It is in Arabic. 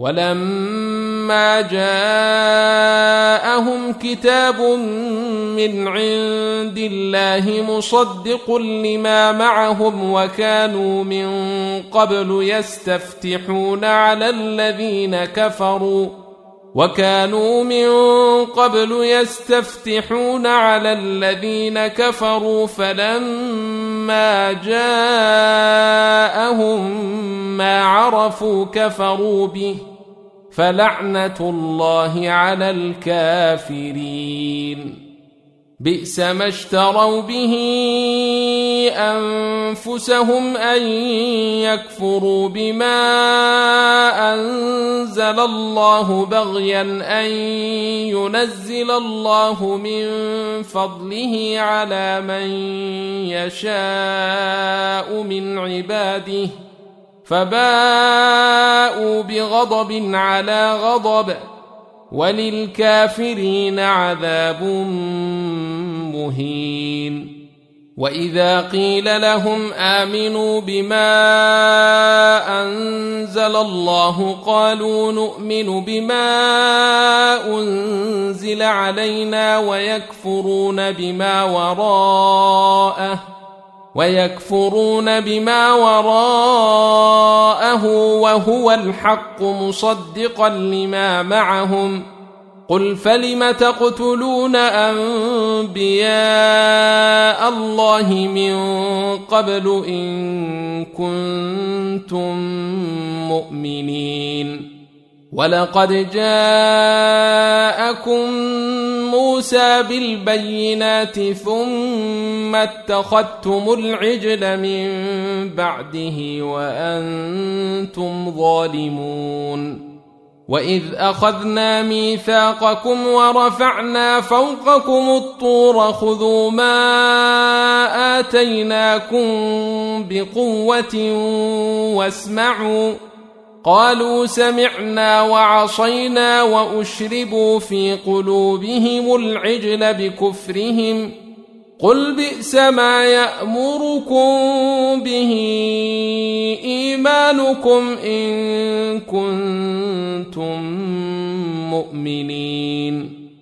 ولما جاءهم كتاب من عند الله مصدق لما معهم وكانوا من قبل يستفتحون على الذين كفروا فلما جاءهم ما عرفوا كفروا به فلعنة الله على الكافرين. بئس ما اشتروا به أنفسهم أن يكفروا بما أنزل الله بغيا أن ينزل الله من فضله على من يشاء من عباده فباءوا بغضب على غضب وللكافرين عذاب مهين. وإذا قيل لهم آمنوا بما أنزل الله قالوا نؤمن بما أنزل علينا ويكفرون بما وراءه وهو الحق مصدقا لما معهم. قل فلم تقتلون أنبياء الله من قبل إن كنتم مؤمنين. ولقد جاءكم موسى بالبينات ثم اتخذتم العجل من بعده وأنتم ظالمون. وإذ أخذنا ميثاقكم ورفعنا فوقكم الطور خذوا ما آتيناكم بقوة واسمعوا قالوا سمعنا وعصينا وأشربوا في قلوبهم العجل بكفرهم. قل بئس ما يأمركم به إيمانكم إن كنتم مؤمنين.